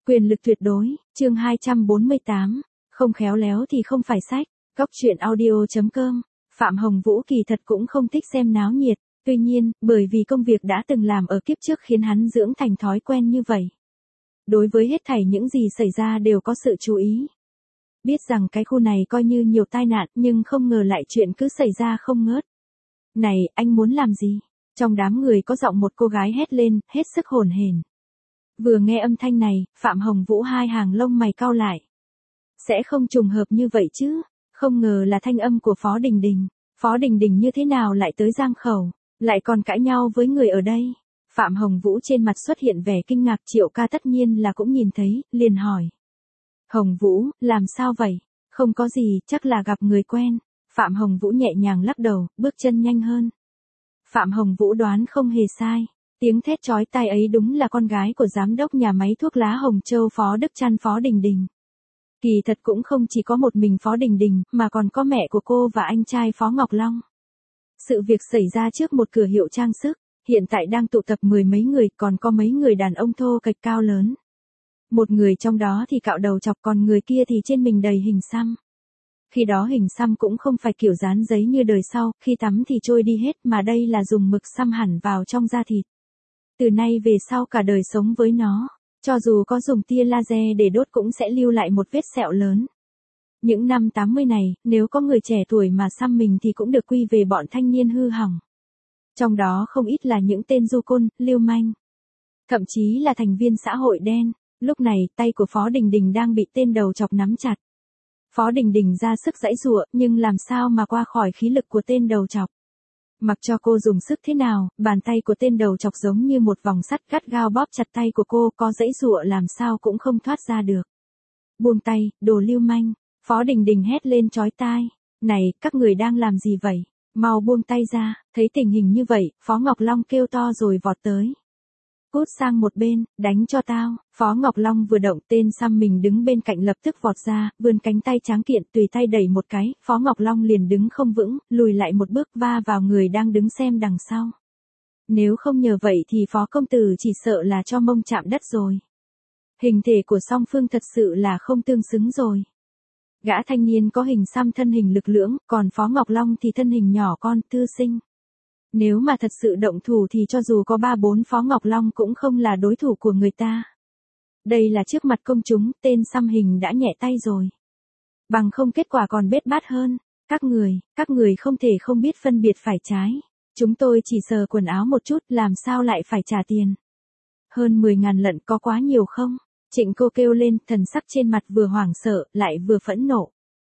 Quyền lực tuyệt đối, chương 248, không khéo léo thì không phải sách, góc truyện audio.com, Phạm Hồng Vũ kỳ thật cũng không thích xem náo nhiệt, tuy nhiên, bởi vì công việc đã từng làm ở kiếp trước khiến hắn dưỡng thành thói quen như vậy. Đối với hết thảy những gì xảy ra đều có sự chú ý. Biết rằng cái khu này coi như nhiều tai nạn nhưng không ngờ lại chuyện cứ xảy ra không ngớt. Này, anh muốn làm gì? Trong đám người có giọng một cô gái hét lên, hết sức hồn hển. Vừa nghe âm thanh này, Phạm Hồng Vũ hai hàng lông mày cau lại. Sẽ không trùng hợp như vậy chứ, không ngờ là thanh âm của Phó Đình Đình. Phó Đình Đình như thế nào lại tới Giang Khẩu, lại còn cãi nhau với người ở đây. Phạm Hồng Vũ trên mặt xuất hiện vẻ kinh ngạc, Triệu Ca tất nhiên là cũng nhìn thấy, liền hỏi. Hồng Vũ, làm sao vậy? Không có gì, chắc là gặp người quen. Phạm Hồng Vũ nhẹ nhàng lắc đầu, bước chân nhanh hơn. Phạm Hồng Vũ đoán không hề sai. Tiếng thét chói tai ấy đúng là con gái của giám đốc nhà máy thuốc lá Hồng Châu Phó Đức Trăn Phó Đình Đình. Kỳ thật cũng không chỉ có một mình Phó Đình Đình, mà còn có mẹ của cô và anh trai Phó Ngọc Long. Sự việc xảy ra trước một cửa hiệu trang sức, hiện tại đang tụ tập mười mấy người, còn có mấy người đàn ông thô kệch cao lớn. Một người trong đó thì cạo đầu chọc, còn người kia thì trên mình đầy hình xăm. Khi đó hình xăm cũng không phải kiểu dán giấy như đời sau, khi tắm thì trôi đi hết, mà đây là dùng mực xăm hẳn vào trong da thịt. Từ nay về sau cả đời sống với nó, cho dù có dùng tia laser để đốt cũng sẽ lưu lại một vết sẹo lớn. Những năm 80 này, nếu có người trẻ tuổi mà xăm mình thì cũng được quy về bọn thanh niên hư hỏng. Trong đó không ít là những tên du côn, lưu manh, thậm chí là thành viên xã hội đen. Lúc này, tay của Phó Đình Đình đang bị tên đầu chọc nắm chặt. Phó Đình Đình ra sức giãy giụa, nhưng làm sao mà qua khỏi khí lực của tên đầu chọc. Mặc cho cô dùng sức thế nào, bàn tay của tên đầu chọc giống như một vòng sắt gắt gao bóp chặt tay của cô, có giãy giụa làm sao cũng không thoát ra được. Buông tay, đồ lưu manh. Phó Đình Đình hét lên chói tai. Này, các người đang làm gì vậy? Mau buông tay ra. Thấy tình hình như vậy, Phó Ngọc Long kêu to rồi vọt tới. Cút sang một bên, đánh cho tao. Phó Ngọc Long vừa động, tên xăm mình đứng bên cạnh lập tức vọt ra, vươn cánh tay tráng kiện tùy tay đẩy một cái, Phó Ngọc Long liền đứng không vững, lùi lại một bước va vào người đang đứng xem đằng sau. Nếu không nhờ vậy thì Phó công tử chỉ sợ là cho mông chạm đất rồi. Hình thể của song phương thật sự là không tương xứng rồi. Gã thanh niên có hình xăm thân hình lực lưỡng, còn Phó Ngọc Long thì thân hình nhỏ con, thư sinh. Nếu mà thật sự động thủ thì cho dù có 3-4 Phó Ngọc Long cũng không là đối thủ của người ta. Đây là trước mặt công chúng, tên xăm hình đã nhẹ tay rồi. Bằng không kết quả còn bết bát hơn. Các người không thể không biết phân biệt phải trái. Chúng tôi chỉ sờ quần áo một chút, làm sao lại phải trả tiền. Hơn 10.000 lận có quá nhiều không? Trịnh cô kêu lên, thần sắc trên mặt vừa hoảng sợ, lại vừa phẫn nộ.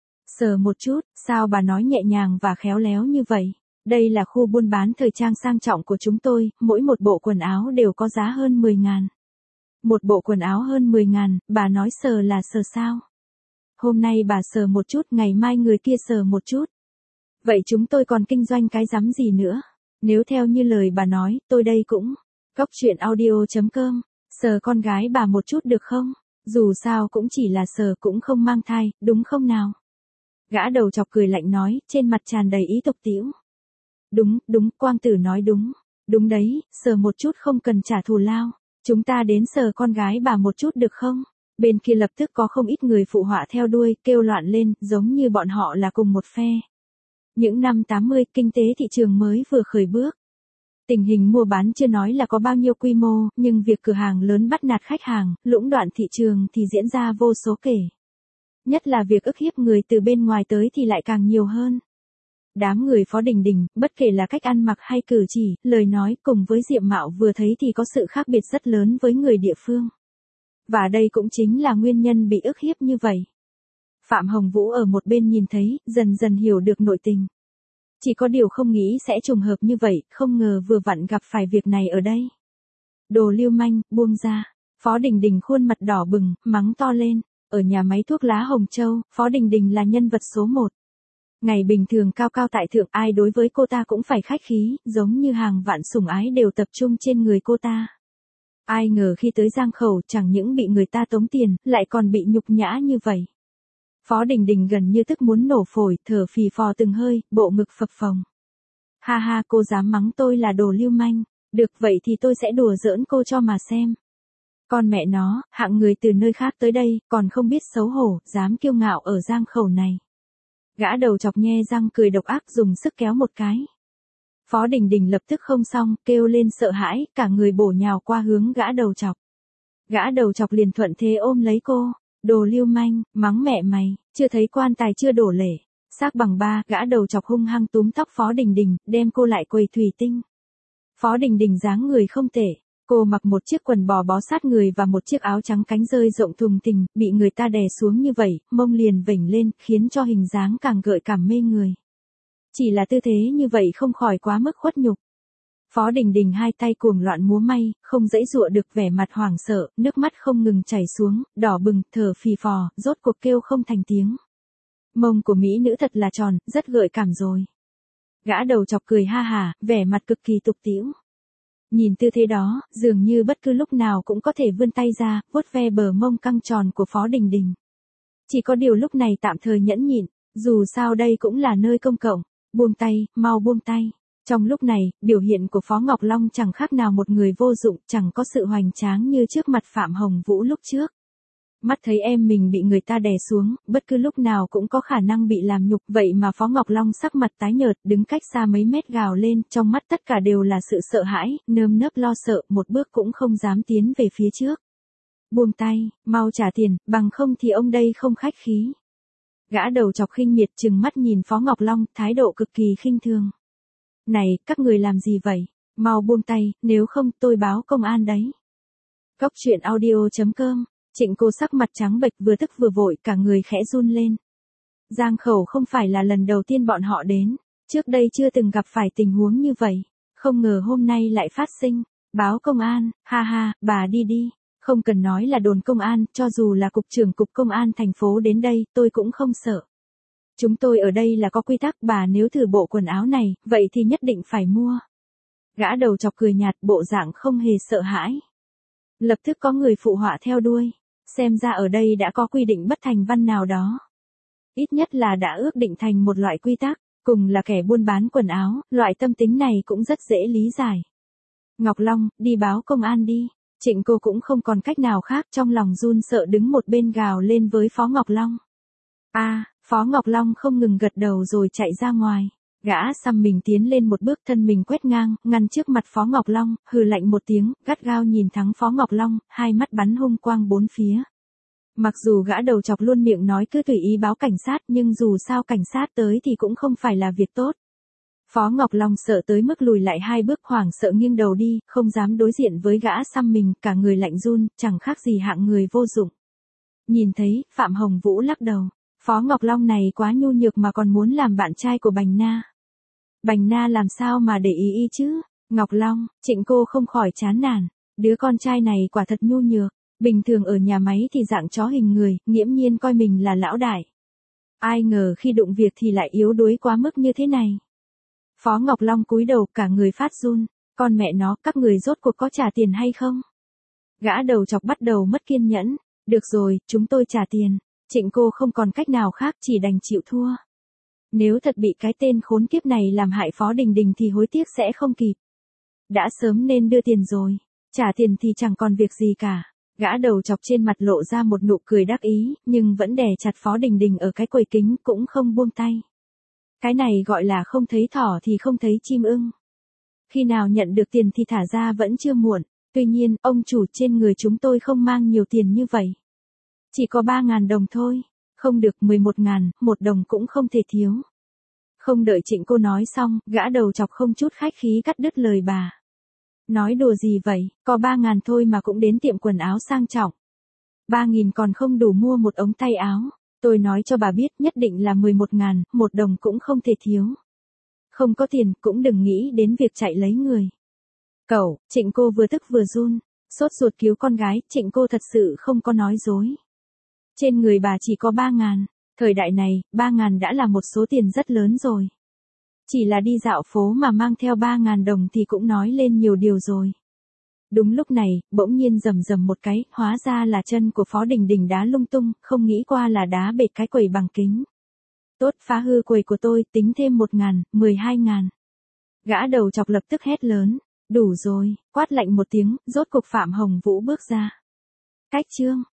Sờ một chút, sao bà nói nhẹ nhàng và khéo léo như vậy? Đây là khu buôn bán thời trang sang trọng của chúng tôi, mỗi một bộ quần áo đều có giá hơn 10.000. Một bộ quần áo hơn 10.000, bà nói sờ là sờ sao? Hôm nay bà sờ một chút, ngày mai người kia sờ một chút. Vậy chúng tôi còn kinh doanh cái rắm gì nữa? Nếu theo như lời bà nói, tôi đây cũng. Góc truyện audio.com, sờ con gái bà một chút được không? Dù sao cũng chỉ là sờ, cũng không mang thai, đúng không nào? Gã đầu chọc cười lạnh nói, trên mặt tràn đầy ý tục tĩu. Đúng, Quang tử nói đúng. Đúng đấy, sờ một chút không cần trả thù lao. Chúng ta đến sờ con gái bà một chút được không? Bên kia lập tức có không ít người phụ họa theo đuôi, kêu loạn lên, giống như bọn họ là cùng một phe. Những năm 80, kinh tế thị trường mới vừa khởi bước. Tình hình mua bán chưa nói là có bao nhiêu quy mô, nhưng việc cửa hàng lớn bắt nạt khách hàng, lũng đoạn thị trường thì diễn ra vô số kể. Nhất là việc ức hiếp người từ bên ngoài tới thì lại càng nhiều hơn. Đám người Phó Đình Đình, bất kể là cách ăn mặc hay cử chỉ, lời nói cùng với diện mạo vừa thấy thì có sự khác biệt rất lớn với người địa phương. Và đây cũng chính là nguyên nhân bị ức hiếp như vậy. Phạm Hồng Vũ ở một bên nhìn thấy, dần dần hiểu được nội tình. Chỉ có điều không nghĩ sẽ trùng hợp như vậy, không ngờ vừa vặn gặp phải việc này ở đây. Đồ lưu manh, buông ra. Phó Đình Đình khuôn mặt đỏ bừng, mắng to lên. Ở nhà máy thuốc lá Hồng Châu, Phó Đình Đình là nhân vật số 1. Ngày bình thường cao cao tại thượng, ai đối với cô ta cũng phải khách khí, giống như hàng vạn sủng ái đều tập trung trên người cô ta. Ai ngờ khi tới Giang Khẩu chẳng những bị người ta tống tiền, lại còn bị nhục nhã như vậy. Phó Đình Đình gần như tức muốn nổ phổi, thở phì phò từng hơi, bộ ngực phập phồng. Ha ha, cô dám mắng tôi là đồ lưu manh. Được vậy thì tôi sẽ đùa giỡn cô cho mà xem. Con mẹ nó, hạng người từ nơi khác tới đây, còn không biết xấu hổ, dám kiêu ngạo ở Giang Khẩu này. Gã đầu chọc nhe răng cười độc ác dùng sức kéo một cái. Phó Đình Đình lập tức không xong, kêu lên sợ hãi, cả người bổ nhào qua hướng gã đầu chọc. Gã đầu chọc liền thuận thế ôm lấy cô, đồ lưu manh, mắng mẹ mày, chưa thấy quan tài chưa đổ lễ. Xác bằng ba, gã đầu chọc hung hăng túm tóc Phó Đình Đình, đem cô lại quầy thủy tinh. Phó Đình Đình dáng người không tệ, cô mặc một chiếc quần bò bó sát người và một chiếc áo trắng cánh rơi rộng thùng thình, bị người ta đè xuống như vậy, mông liền vểnh lên, khiến cho hình dáng càng gợi cảm mê người. Chỉ là tư thế như vậy không khỏi quá mức khuất nhục. Phó Đình Đình hai tay cuồng loạn múa may, không dãy dụa được vẻ mặt hoảng sợ, nước mắt không ngừng chảy xuống, đỏ bừng, thở phì phò, rốt cuộc kêu không thành tiếng. Mông của mỹ nữ thật là tròn, rất gợi cảm rồi. Gã đầu chọc cười ha hả, vẻ mặt cực kỳ tục tĩu. Nhìn tư thế đó, dường như bất cứ lúc nào cũng có thể vươn tay ra, vuốt ve bờ mông căng tròn của Phó Đình Đình. Chỉ có điều lúc này tạm thời nhẫn nhịn, dù sao đây cũng là nơi công cộng. Buông tay, mau buông tay. Trong lúc này, biểu hiện của Phó Ngọc Long chẳng khác nào một người vô dụng, chẳng có sự hoành tráng như trước mặt Phạm Hồng Vũ lúc trước. Mắt thấy em mình bị người ta đè xuống, bất cứ lúc nào cũng có khả năng bị làm nhục, vậy mà Phó Ngọc Long sắc mặt tái nhợt, đứng cách xa mấy mét gào lên, trong mắt tất cả đều là sự sợ hãi, nơm nớp lo sợ, một bước cũng không dám tiến về phía trước. Buông tay, mau trả tiền, bằng không thì ông đây không khách khí. Gã đầu chọc khinh miệt trừng mắt nhìn Phó Ngọc Long, thái độ cực kỳ khinh thường. Này, các người làm gì vậy? Mau buông tay, nếu không tôi báo công an đấy. Cóc truyện audio.com. Trịnh Cô sắc mặt trắng bệch vừa tức vừa vội, cả người khẽ run lên. Giang Khẩu không phải là lần đầu tiên bọn họ đến, trước đây chưa từng gặp phải tình huống như vậy, không ngờ hôm nay lại phát sinh. Báo công an, ha ha, bà đi đi. Không cần nói là đồn công an, cho dù là cục trưởng cục công an thành phố đến đây, tôi cũng không sợ. Chúng tôi ở đây là có quy tắc, bà nếu thử bộ quần áo này, vậy thì nhất định phải mua. Gã đầu chọc cười nhạt, bộ dạng không hề sợ hãi. Lập tức có người phụ họa theo đuôi, xem ra ở đây đã có quy định bất thành văn nào đó. Ít nhất là đã ước định thành một loại quy tắc, cùng là kẻ buôn bán quần áo, loại tâm tính này cũng rất dễ lý giải. Ngọc Long, đi báo công an đi. Trịnh Cô cũng không còn cách nào khác, trong lòng run sợ đứng một bên gào lên với Phó Ngọc Long. Phó Ngọc Long không ngừng gật đầu rồi chạy ra ngoài. Gã xăm mình tiến lên một bước, thân mình quét ngang, ngăn trước mặt Phó Ngọc Long, hừ lạnh một tiếng, gắt gao nhìn thẳng Phó Ngọc Long, hai mắt bắn hung quang bốn phía. Mặc dù gã đầu chọc luôn miệng nói cứ tùy ý báo cảnh sát, nhưng dù sao cảnh sát tới thì cũng không phải là việc tốt. Phó Ngọc Long sợ tới mức lùi lại hai bước, hoảng sợ nghiêng đầu đi, không dám đối diện với gã xăm mình, cả người lạnh run, chẳng khác gì hạng người vô dụng. Nhìn thấy, Phạm Hồng Vũ lắc đầu. Phó Ngọc Long này quá nhu nhược mà còn muốn làm bạn trai của Bành Na. Bành Na làm sao mà để ý chứ? Ngọc Long, Trịnh Cô không khỏi chán nản. Đứa con trai này quả thật nhu nhược. Bình thường ở nhà máy thì dạng chó hình người, nghiễm nhiên coi mình là lão đại. Ai ngờ khi đụng việc thì lại yếu đuối quá mức như thế này. Phó Ngọc Long cúi đầu, cả người phát run. Con mẹ nó, các người rốt cuộc có trả tiền hay không? Gã đầu chọc bắt đầu mất kiên nhẫn. Được rồi, chúng tôi trả tiền. Trịnh Cô không còn cách nào khác, chỉ đành chịu thua. Nếu thật bị cái tên khốn kiếp này làm hại Phó Đình Đình thì hối tiếc sẽ không kịp. Đã sớm nên đưa tiền rồi. Trả tiền thì chẳng còn việc gì cả. Gã đầu chọc trên mặt lộ ra một nụ cười đắc ý, nhưng vẫn đè chặt Phó Đình Đình ở cái quầy kính, cũng không buông tay. Cái này gọi là không thấy thỏ thì không thấy chim ưng. Khi nào nhận được tiền thì thả ra vẫn chưa muộn. Tuy nhiên, ông chủ, trên người chúng tôi không mang nhiều tiền như vậy. Chỉ có 3.000 đồng thôi. Không được, 11.000, 1 đồng cũng không thể thiếu. Không đợi Trịnh Cô nói xong, gã đầu chọc không chút khách khí cắt đứt lời bà. Nói đùa gì vậy, có 3.000 thôi mà cũng đến tiệm quần áo sang trọng. 3.000 còn không đủ mua một ống tay áo. Tôi nói cho bà biết, nhất định là 11.000, 1 đồng cũng không thể thiếu. Không có tiền, cũng đừng nghĩ đến việc chạy lấy người. Cậu, Trịnh Cô vừa tức vừa run, sốt ruột cứu con gái, Trịnh Cô thật sự không có nói dối. Trên người bà chỉ có 3.000, thời đại này, 3.000 đã là một số tiền rất lớn rồi. Chỉ là đi dạo phố mà mang theo 3.000 đồng thì cũng nói lên nhiều điều rồi. Đúng lúc này, bỗng nhiên rầm rầm một cái, hóa ra là chân của Phó Đình Đình đá lung tung, không nghĩ qua là đá bệt cái quầy bằng kính. Tốt, phá hư quầy của tôi, tính thêm 1.000, 12.000. Gã đầu chọc lập tức hét lớn, đủ rồi, quát lạnh một tiếng, rốt cục Phạm Hồng Vũ bước ra. Cách chương